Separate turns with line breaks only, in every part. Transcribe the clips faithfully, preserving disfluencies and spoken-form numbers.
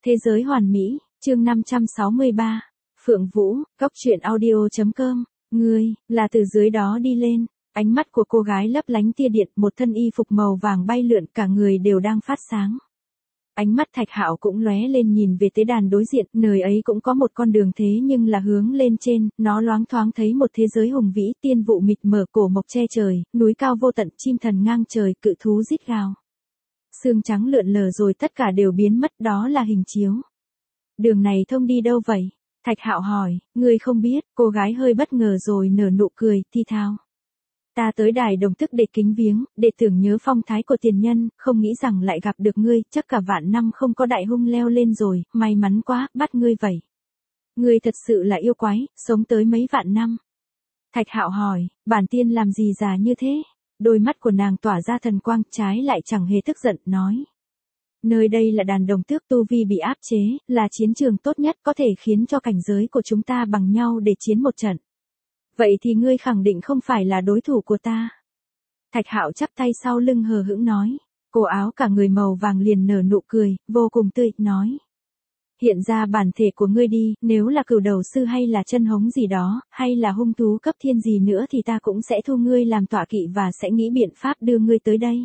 Thế giới hoàn mỹ, chương năm trăm sáu mươi ba. Phượng Vũ, Cóc truyện audio chấm com. Ngươi, là từ dưới đó đi lên. Ánh mắt của cô gái lấp lánh tia điện, một thân y phục màu vàng bay lượn, cả người đều đang phát sáng. Ánh mắt Thạch Hạo cũng lóe lên nhìn về tế đàn đối diện, nơi ấy cũng có một con đường thế nhưng là hướng lên trên, nó loáng thoáng thấy một thế giới hùng vĩ, tiên vụ mịt mờ, cổ mộc che trời, núi cao vô tận, chim thần ngang trời, cự thú rít gào. Sương trắng lượn lờ rồi tất cả đều biến mất, đó là hình chiếu. Đường này thông đi đâu vậy? Thạch Hạo hỏi, ngươi không biết, cô gái hơi bất ngờ rồi nở nụ cười, thi thao. Ta tới đài đồng thức để kính viếng, để tưởng nhớ phong thái của tiền nhân, không nghĩ rằng lại gặp được ngươi, chắc cả vạn năm không có đại hung leo lên rồi, may mắn quá, bắt ngươi vậy. Ngươi thật sự là yêu quái, sống tới mấy vạn năm. Thạch Hạo hỏi, bản tiên làm gì già như thế? Đôi mắt của nàng tỏa ra thần quang, trái lại chẳng hề tức giận, nói. Nơi đây là đàn đồng tước, tu vi bị áp chế, là chiến trường tốt nhất có thể khiến cho cảnh giới của chúng ta bằng nhau để chiến một trận. Vậy thì ngươi khẳng định không phải là đối thủ của ta. Thạch Hạo chắp tay sau lưng hờ hững nói. Cổ áo cả người màu vàng liền nở nụ cười, vô cùng tươi, nói. Hiện ra bản thể của ngươi đi, nếu là cửu đầu sư hay là chân hống gì đó, hay là hung thú cấp thiên gì nữa thì ta cũng sẽ thu ngươi làm tọa kỵ và sẽ nghĩ biện pháp đưa ngươi tới đây.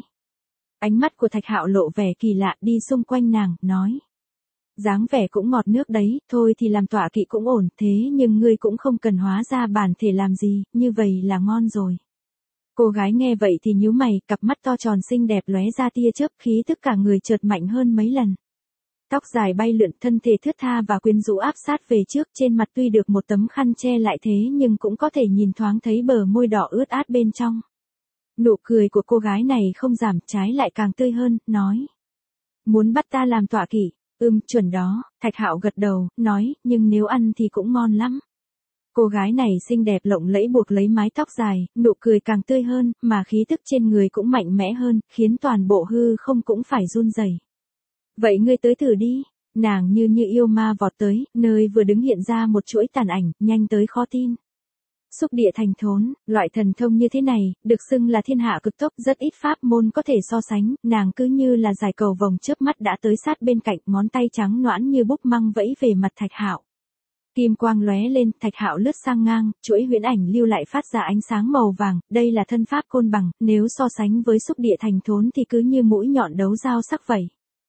Ánh mắt của Thạch Hạo lộ vẻ kỳ lạ, đi xung quanh nàng, nói. Dáng vẻ cũng ngọt nước đấy, thôi thì làm tọa kỵ cũng ổn, thế nhưng ngươi cũng không cần hóa ra bản thể làm gì, như vậy là ngon rồi. Cô gái nghe vậy thì nhíu mày, cặp mắt to tròn xinh đẹp lóe ra tia chớp, khí tức cả người chợt mạnh hơn mấy lần. Tóc dài bay lượn, thân thể thướt tha và quyến rũ áp sát về trước, trên mặt tuy được một tấm khăn che lại thế nhưng cũng có thể nhìn thoáng thấy bờ môi đỏ ướt át bên trong. Nụ cười của cô gái này không giảm, trái lại càng tươi hơn, nói. Muốn bắt ta làm tọa kỵ? Ừm, chuẩn đó, Thạch Hạo gật đầu, nói, nhưng nếu ăn thì cũng ngon lắm. Cô gái này xinh đẹp lộng lẫy buộc lấy mái tóc dài, nụ cười càng tươi hơn, mà khí tức trên người cũng mạnh mẽ hơn, khiến toàn bộ hư không cũng phải run rẩy. Vậy ngươi tới thử đi. Nàng như như yêu ma vọt tới, nơi vừa đứng hiện ra một chuỗi tàn ảnh, nhanh tới khó tin. Xúc địa thành thốn, loại thần thông như thế này, được xưng là thiên hạ cực tốc, rất ít pháp môn có thể so sánh, nàng cứ như là giải cầu vồng chớp mắt đã tới sát bên cạnh, ngón tay trắng nõn như búp măng vẫy về mặt Thạch Hạo. Kim quang lóe lên, Thạch Hạo lướt sang ngang, chuỗi huyễn ảnh lưu lại phát ra ánh sáng màu vàng, đây là thân pháp côn bằng, nếu so sánh với xúc địa thành thốn thì cứ như mũi nhọn đấu dao sắc vậy.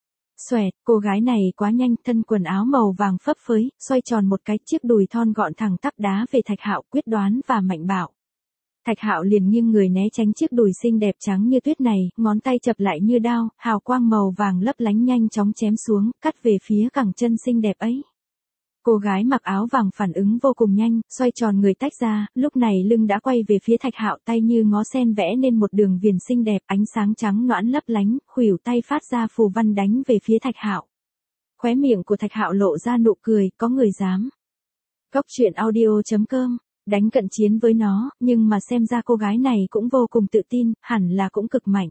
Xoẹt, cô gái này quá nhanh, thân quần áo màu vàng phấp phới, xoay tròn một cái, chiếc đùi thon gọn thẳng tắp đá về Thạch Hạo, quyết đoán và mạnh bạo. Thạch Hạo liền nghiêng người né tránh chiếc đùi xinh đẹp trắng như tuyết này, ngón tay chập lại như đao, hào quang màu vàng lấp lánh nhanh chóng chém xuống, cắt về phía cẳng chân xinh đẹp ấy. Cô gái mặc áo vàng phản ứng vô cùng nhanh, xoay tròn người tách ra, lúc này lưng đã quay về phía Thạch Hạo, tay như ngó sen vẽ nên một đường viền xinh đẹp, ánh sáng trắng nõn lấp lánh, khuỷu tay phát ra phù văn đánh về phía Thạch Hạo. Khóe miệng của Thạch Hạo lộ ra nụ cười, có người dám. Cóc truyện audio chấm com, đánh cận chiến với nó, nhưng mà xem ra cô gái này cũng vô cùng tự tin, hẳn là cũng cực mạnh.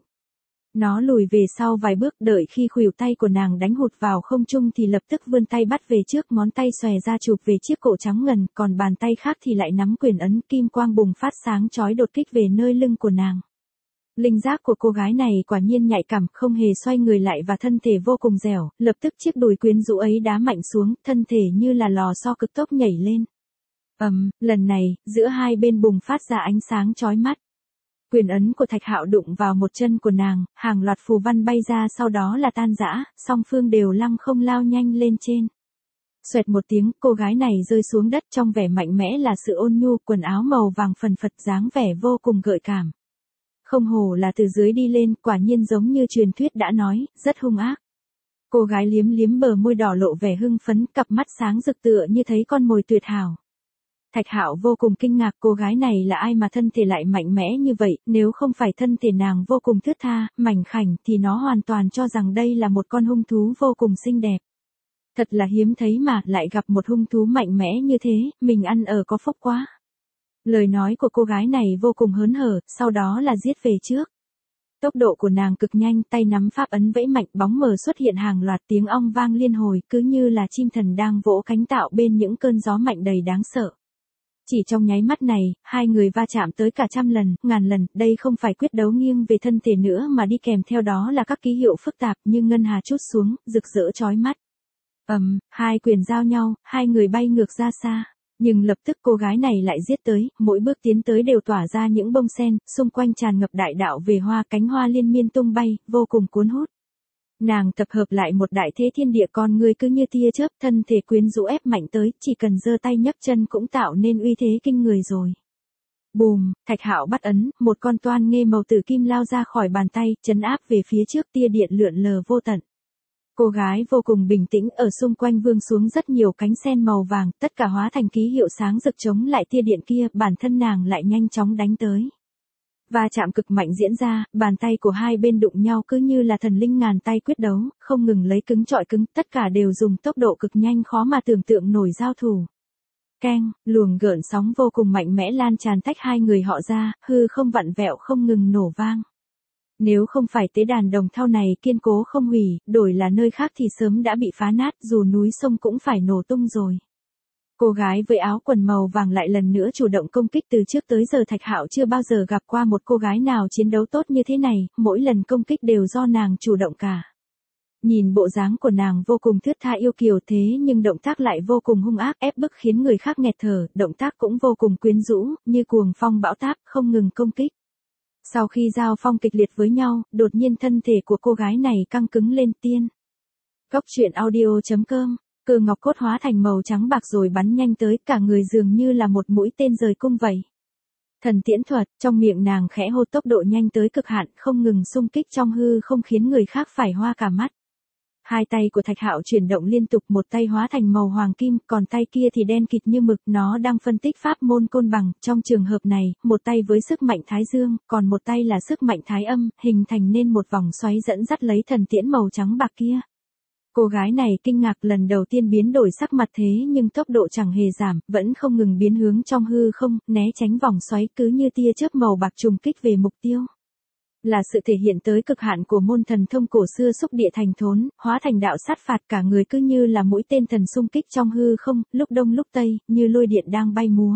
Nó lùi về sau vài bước, đợi khi khuỷu tay của nàng đánh hụt vào không trung thì lập tức vươn tay bắt về trước, ngón tay xòe ra chụp về chiếc cổ trắng ngần, còn bàn tay khác thì lại nắm quyền ấn, kim quang bùng phát sáng chói đột kích về nơi lưng của nàng. Linh giác của cô gái này quả nhiên nhạy cảm, không hề xoay người lại và thân thể vô cùng dẻo, lập tức chiếc đùi quyến rũ ấy đá mạnh xuống, thân thể như là lò xo cực tốc nhảy lên. Ầm, um, lần này, giữa hai bên bùng phát ra ánh sáng chói mắt. Quyền ấn của Thạch Hạo đụng vào một chân của nàng, hàng loạt phù văn bay ra, sau đó là tan rã, song phương đều lăng không lao nhanh lên trên. Xoẹt một tiếng, cô gái này rơi xuống đất trong vẻ mạnh mẽ là sự ôn nhu, quần áo màu vàng phần phật dáng vẻ vô cùng gợi cảm. Không hổ là từ dưới đi lên, quả nhiên giống như truyền thuyết đã nói, rất hung ác. Cô gái liếm liếm bờ môi đỏ lộ vẻ hưng phấn, cặp mắt sáng rực tựa như thấy con mồi tuyệt hảo. Thạch Hạo vô cùng kinh ngạc, cô gái này là ai mà thân thể lại mạnh mẽ như vậy, nếu không phải thân thể nàng vô cùng thướt tha, mảnh khảnh thì nó hoàn toàn cho rằng đây là một con hung thú vô cùng xinh đẹp. Thật là hiếm thấy mà, lại gặp một hung thú mạnh mẽ như thế, mình ăn ở có phúc quá. Lời nói của cô gái này vô cùng hớn hở, sau đó là giết về trước. Tốc độ của nàng cực nhanh, tay nắm pháp ấn vẫy mạnh, bóng mờ xuất hiện hàng loạt, tiếng ong vang liên hồi, cứ như là chim thần đang vỗ cánh tạo bên những cơn gió mạnh đầy đáng sợ. Chỉ trong nháy mắt này, hai người va chạm tới cả trăm lần, ngàn lần, đây không phải quyết đấu nghiêng về thân thể nữa mà đi kèm theo đó là các ký hiệu phức tạp như ngân hà trút xuống, rực rỡ chói mắt. Ầm, hai quyền giao nhau, hai người bay ngược ra xa. Nhưng lập tức cô gái này lại giết tới, mỗi bước tiến tới đều tỏa ra những bông sen, xung quanh tràn ngập đại đạo về hoa, cánh hoa liên miên tung bay, vô cùng cuốn hút. Nàng tập hợp lại một đại thế thiên địa, con người cứ như tia chớp, thân thể quyến rũ ép mạnh tới, chỉ cần giơ tay nhấc chân cũng tạo nên uy thế kinh người rồi. Bùm, Thạch Hạo bắt ấn, một con toan nghê màu tử kim lao ra khỏi bàn tay, chấn áp về phía trước, tia điện lượn lờ vô tận. Cô gái vô cùng bình tĩnh, ở xung quanh vương xuống rất nhiều cánh sen màu vàng, tất cả hóa thành ký hiệu sáng rực chống lại tia điện kia, bản thân nàng lại nhanh chóng đánh tới. Va chạm cực mạnh diễn ra, bàn tay của hai bên đụng nhau cứ như là thần linh ngàn tay quyết đấu, không ngừng lấy cứng chọi cứng, tất cả đều dùng tốc độ cực nhanh khó mà tưởng tượng nổi giao thủ. Keng, luồng gợn sóng vô cùng mạnh mẽ lan tràn tách hai người họ ra, hư không vặn vẹo không ngừng nổ vang. Nếu không phải tế đàn đồng thau này kiên cố không hủy, đổi là nơi khác thì sớm đã bị phá nát, dù núi sông cũng phải nổ tung rồi. Cô gái với áo quần màu vàng lại lần nữa chủ động công kích, từ trước tới giờ Thạch Hạo chưa bao giờ gặp qua một cô gái nào chiến đấu tốt như thế này, mỗi lần công kích đều do nàng chủ động cả. Nhìn bộ dáng của nàng vô cùng thướt tha yêu kiều thế nhưng động tác lại vô cùng hung ác, ép bức khiến người khác nghẹt thở, động tác cũng vô cùng quyến rũ, như cuồng phong bão táp, không ngừng công kích. Sau khi giao phong kịch liệt với nhau, đột nhiên thân thể của cô gái này căng cứng lên. Tiên. Cốc truyện audio chấm com, cơ ngọc cốt hóa thành màu trắng bạc rồi bắn nhanh tới, cả người dường như là một mũi tên rời cung vậy. Thần tiễn thuật, trong miệng nàng khẽ hô, tốc độ nhanh tới cực hạn, không ngừng xung kích trong hư không khiến người khác phải hoa cả mắt. Hai tay của Thạch Hạo chuyển động liên tục, một tay hóa thành màu hoàng kim, còn tay kia thì đen kịt như mực, nó đang phân tích pháp môn côn bằng, trong trường hợp này, một tay với sức mạnh thái dương, còn một tay là sức mạnh thái âm, hình thành nên một vòng xoáy dẫn dắt lấy thần tiễn màu trắng bạc kia. Cô gái này kinh ngạc, lần đầu tiên biến đổi sắc mặt thế nhưng tốc độ chẳng hề giảm, vẫn không ngừng biến hướng trong hư không, né tránh vòng xoáy cứ như tia chớp màu bạc trùng kích về mục tiêu. Là sự thể hiện tới cực hạn của môn thần thông cổ xưa xúc địa thành thốn, hóa thành đạo sát phạt, cả người cứ như là mũi tên thần xung kích trong hư không, lúc đông lúc tây, như lôi điện đang bay múa.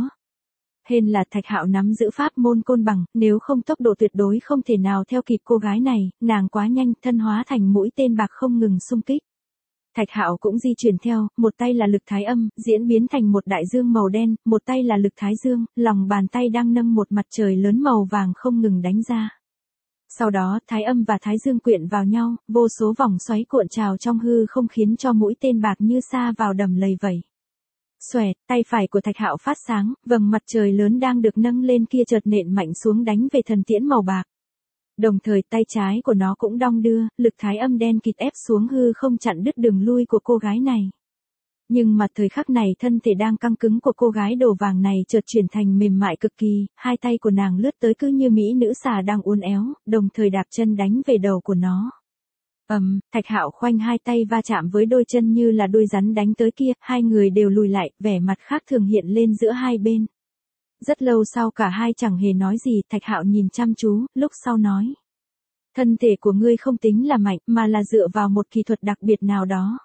Hên là Thạch Hạo nắm giữ pháp môn côn bằng, nếu không tốc độ tuyệt đối không thể nào theo kịp cô gái này, nàng quá nhanh, thân hóa thành mũi tên bạc không ngừng xung kích. Thạch Hạo cũng di chuyển theo, một tay là lực thái âm, diễn biến thành một đại dương màu đen, một tay là lực thái dương, lòng bàn tay đang nâng một mặt trời lớn màu vàng không ngừng đánh ra. Sau đó, thái âm và thái dương quyện vào nhau, vô số vòng xoáy cuộn trào trong hư không khiến cho mũi tên bạc như sa vào đầm lầy vậy. Xoẹt, tay phải của Thạch Hạo phát sáng, vầng mặt trời lớn đang được nâng lên kia chợt nện mạnh xuống đánh về thần tiễn màu bạc. Đồng thời tay trái của nó cũng đong đưa, lực thái âm đen kịt ép xuống hư không chặn đứt đường lui của cô gái này. Nhưng mà thời khắc này thân thể đang căng cứng của cô gái đồ vàng này chợt chuyển thành mềm mại cực kỳ, hai tay của nàng lướt tới cứ như mỹ nữ xà đang uốn éo, đồng thời đạp chân đánh về đầu của nó. Ầm, um, Thạch Hạo khoanh hai tay va chạm với đôi chân như là đôi rắn đánh tới kia, hai người đều lùi lại, vẻ mặt khác thường hiện lên giữa hai bên. Rất lâu sau cả hai chẳng hề nói gì, Thạch Hạo nhìn chăm chú, lúc sau nói. Thân thể của ngươi không tính là mạnh, mà là dựa vào một kỹ thuật đặc biệt nào đó.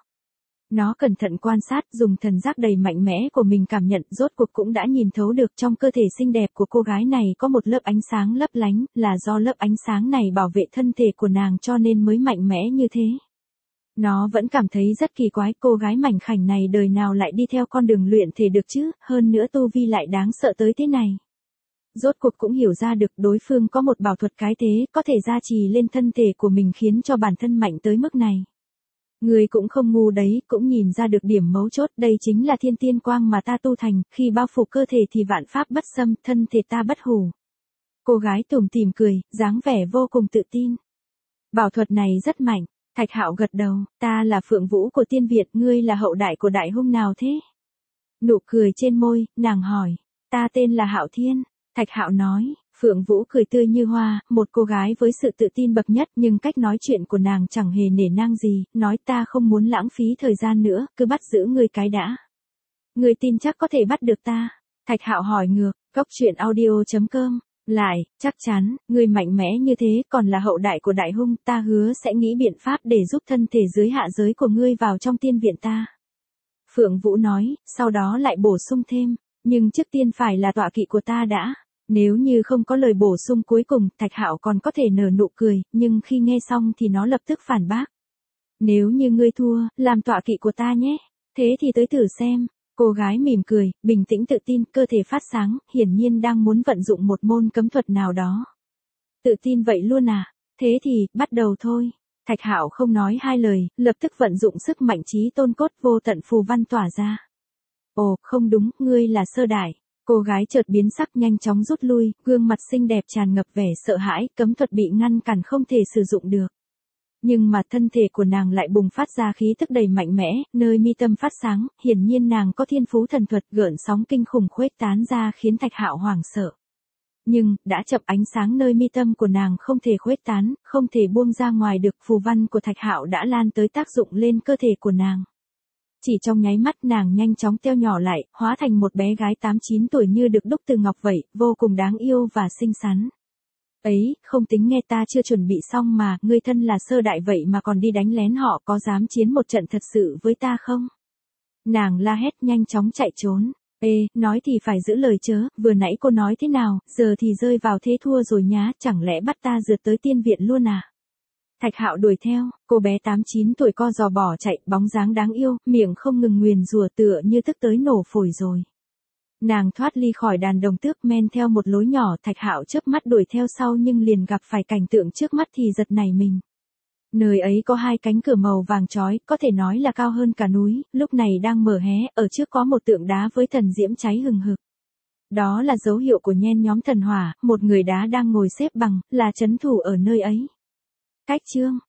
Nó cẩn thận quan sát, dùng thần giác đầy mạnh mẽ của mình cảm nhận, rốt cuộc cũng đã nhìn thấu được trong cơ thể xinh đẹp của cô gái này có một lớp ánh sáng lấp lánh, là do lớp ánh sáng này bảo vệ thân thể của nàng cho nên mới mạnh mẽ như thế. Nó vẫn cảm thấy rất kỳ quái, cô gái mảnh khảnh này đời nào lại đi theo con đường luyện thể được chứ, hơn nữa tu vi lại đáng sợ tới thế này. Rốt cuộc cũng hiểu ra được đối phương có một bảo thuật cái thế, có thể gia trì lên thân thể của mình khiến cho bản thân mạnh tới mức này. Người cũng không ngu đấy, cũng nhìn ra được điểm mấu chốt, đây chính là thiên tiên quang mà ta tu thành, khi bao phủ cơ thể thì vạn pháp bất xâm, thân thể ta bất hủ. Cô gái tủm tỉm cười, dáng vẻ vô cùng tự tin. Bảo thuật này rất mạnh. Thạch Hạo gật đầu, ta là Phượng Vũ của Tiên Việt, ngươi là hậu đại của đại hung nào thế? Nụ cười trên môi, nàng hỏi, ta tên là Hạo Thiên. Thạch Hạo nói, Phượng Vũ cười tươi như hoa, một cô gái với sự tự tin bậc nhất, nhưng cách nói chuyện của nàng chẳng hề nể nang gì, nói ta không muốn lãng phí thời gian nữa, cứ bắt giữ ngươi cái đã. Ngươi tin chắc có thể bắt được ta? Thạch Hạo hỏi ngược, cốc truyện audio chấm com. Lại, chắc chắn, ngươi mạnh mẽ như thế, còn là hậu đại của đại hung, ta hứa sẽ nghĩ biện pháp để giúp thân thể dưới hạ giới của ngươi vào trong tiên viện ta. Phượng Vũ nói, sau đó lại bổ sung thêm, nhưng trước tiên phải là tọa kỵ của ta đã. Nếu như không có lời bổ sung cuối cùng, Thạch Hạo còn có thể nở nụ cười, nhưng khi nghe xong thì nó lập tức phản bác. Nếu như ngươi thua, làm tọa kỵ của ta nhé. Thế thì tới thử xem. Cô gái mỉm cười, bình tĩnh tự tin, cơ thể phát sáng, hiển nhiên đang muốn vận dụng một môn cấm thuật nào đó. Tự tin vậy luôn à? Thế thì, bắt đầu thôi. Thạch Hạo không nói hai lời, lập tức vận dụng sức mạnh trí tôn cốt vô tận phù văn tỏa ra. Ồ, không đúng, ngươi là Sơ Đại. Cô gái chợt biến sắc nhanh chóng rút lui, gương mặt xinh đẹp tràn ngập vẻ sợ hãi, cấm thuật bị ngăn cản không thể sử dụng được. Nhưng mà thân thể của nàng lại bùng phát ra khí tức đầy mạnh mẽ, nơi mi tâm phát sáng, hiển nhiên nàng có thiên phú thần thuật, gợn sóng kinh khủng khuếch tán ra khiến Thạch Hạo hoảng sợ. Nhưng, đã chập ánh sáng nơi mi tâm của nàng không thể khuếch tán, không thể buông ra ngoài được, phù văn của Thạch Hạo đã lan tới tác dụng lên cơ thể của nàng. Chỉ trong nháy mắt nàng nhanh chóng teo nhỏ lại, hóa thành một bé gái tám chín tuổi như được đúc từ ngọc vậy, vô cùng đáng yêu và xinh xắn. Ấy, không tính nghe ta chưa chuẩn bị xong mà, ngươi thân là Sơ Đại vậy mà còn đi đánh lén họ, có dám chiến một trận thật sự với ta không? Nàng la hét nhanh chóng chạy trốn. Ê, nói thì phải giữ lời chớ, vừa nãy cô nói thế nào, giờ thì rơi vào thế thua rồi nhá, chẳng lẽ bắt ta rượt tới tiên viện luôn à? Thạch Hạo đuổi theo, cô bé tám chín tuổi co giò bỏ chạy, bóng dáng đáng yêu, miệng không ngừng nguyền rủa tựa như tức tới nổ phổi rồi. Nàng thoát ly khỏi đàn đồng tước men theo một lối nhỏ, Thạch Hạo chớp mắt đuổi theo sau nhưng liền gặp phải cảnh tượng trước mắt thì giật nảy mình. Nơi ấy có hai cánh cửa màu vàng chói, có thể nói là cao hơn cả núi, lúc này đang mở hé, ở trước có một tượng đá với thần diễm cháy hừng hực. Đó là dấu hiệu của nhen nhóm thần hỏa, một người đá đang ngồi xếp bằng, là trấn thủ ở nơi ấy. Cách chương